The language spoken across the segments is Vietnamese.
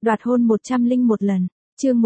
Đoạt hôn 101 lần. Chương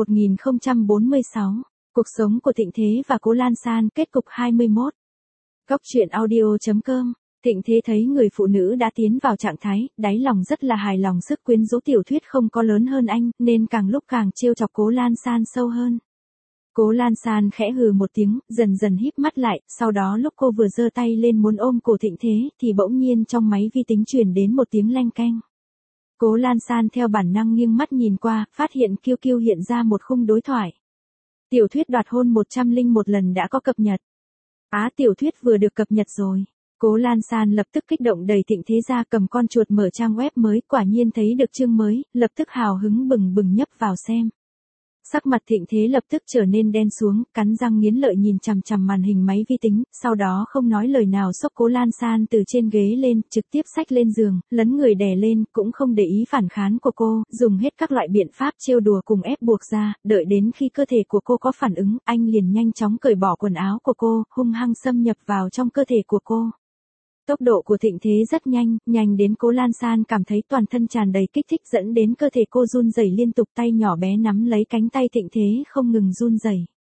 1046. Cuộc sống của Thịnh Thế và Cố Lan San, kết cục 21. Góc truyện audio.com. Thịnh Thế thấy người phụ nữ đã tiến vào trạng thái, đáy lòng rất là hài lòng, sức quyến rũ tiểu thuyết không có lớn hơn anh, nên càng lúc càng trêu chọc Cố Lan San sâu hơn. Cố Lan San khẽ hừ một tiếng, dần dần híp mắt lại, sau đó lúc cô vừa giơ tay lên muốn ôm cổ Thịnh Thế, thì bỗng nhiên trong máy vi tính truyền đến một tiếng leng keng. Cố Lan San theo bản năng nghiêng mắt nhìn qua, phát hiện QQ hiện ra một khung đối thoại. Tiểu thuyết đoạt hôn 101 lần đã có cập nhật. Tiểu thuyết vừa được cập nhật rồi. Cố Lan San lập tức kích động đẩy Thịnh Thế ra, cầm con chuột mở trang web mới, quả nhiên thấy được chương mới, lập tức hào hứng bừng bừng nhấp vào xem. Sắc mặt Thịnh Thế lập tức trở nên đen xuống, cắn răng nghiến lợi nhìn chằm chằm màn hình máy vi tính, sau đó không nói lời nào xốc Cố Lan San từ trên ghế lên, trực tiếp xách lên giường, lấn người đè lên, cũng không để ý phản kháng của cô, dùng hết các loại biện pháp trêu đùa cùng ép buộc ra, đợi đến khi cơ thể của cô có phản ứng, anh liền nhanh chóng cởi bỏ quần áo của cô, hung hăng xâm nhập vào trong cơ thể của cô. Tốc độ của Thịnh Thế rất nhanh đến Cố Lan San cảm thấy toàn thân tràn đầy kích thích, dẫn đến cơ thể cô run rẩy liên tục, tay nhỏ bé nắm lấy cánh tay Thịnh Thế không ngừng run rẩy.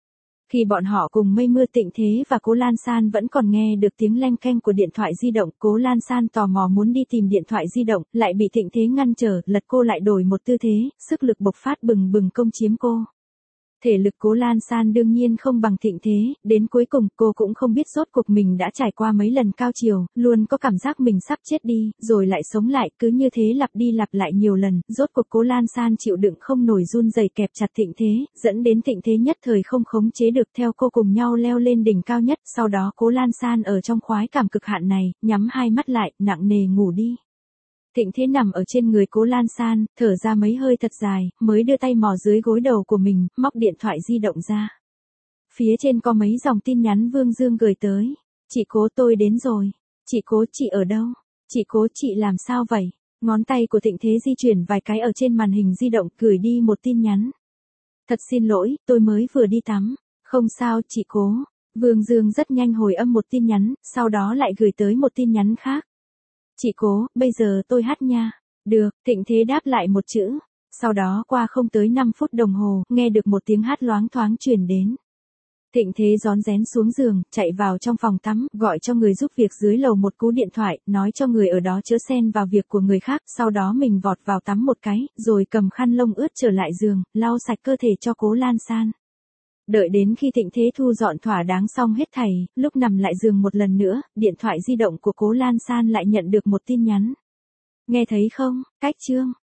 Khi bọn họ cùng mây mưa, Thịnh Thế và Cố Lan San vẫn còn nghe được tiếng leng keng của điện thoại di động. Cố Lan San tò mò muốn đi tìm điện thoại di động, lại bị Thịnh Thế ngăn trở, lật cô lại đổi một tư thế, sức lực bộc phát bừng bừng công chiếm cô. Thể lực Cố Lan San đương nhiên không bằng Thịnh Thế, đến cuối cùng cô cũng không biết rốt cuộc mình đã trải qua mấy lần cao triều, luôn có cảm giác mình sắp chết đi, rồi lại sống lại, cứ như thế lặp đi lặp lại nhiều lần, rốt cuộc Cố Lan San chịu đựng không nổi, run rẩy kẹp chặt Thịnh Thế, dẫn đến Thịnh Thế nhất thời không khống chế được, theo cô cùng nhau leo lên đỉnh cao nhất, sau đó Cố Lan San ở trong khoái cảm cực hạn này, nhắm hai mắt lại, nặng nề ngủ đi. Thịnh Thế nằm ở trên người Cố Lan San, thở ra mấy hơi thật dài, mới đưa tay mò dưới gối đầu của mình, móc điện thoại di động ra. Phía trên có mấy dòng tin nhắn Vương Dương gửi tới. Chị Cố, tôi đến rồi. Chị Cố, chị ở đâu? Chị Cố, chị làm sao vậy? Ngón tay của Thịnh Thế di chuyển vài cái ở trên màn hình di động, gửi đi một tin nhắn. Thật xin lỗi, tôi mới vừa đi tắm. Không sao, chị Cố. Vương Dương rất nhanh hồi âm một tin nhắn, sau đó lại gửi tới một tin nhắn khác. Chị Cố, bây giờ tôi hát nha. Được, Thịnh Thế đáp lại một chữ. Sau đó qua không tới 5 phút đồng hồ, nghe được một tiếng hát loáng thoáng truyền đến. Thịnh Thế rón rén xuống giường, chạy vào trong phòng tắm, gọi cho người giúp việc dưới lầu một cú điện thoại, nói cho người ở đó chớ xen vào việc của người khác, sau đó mình vọt vào tắm một cái, rồi cầm khăn lông ướt trở lại giường, lau sạch cơ thể cho Cố Lan San. Đợi đến khi Thịnh Thế thu dọn thỏa đáng xong hết thảy, lúc nằm lại giường một lần nữa, điện thoại di động của Cố Lan San lại nhận được một tin nhắn. Nghe thấy không, cách chương.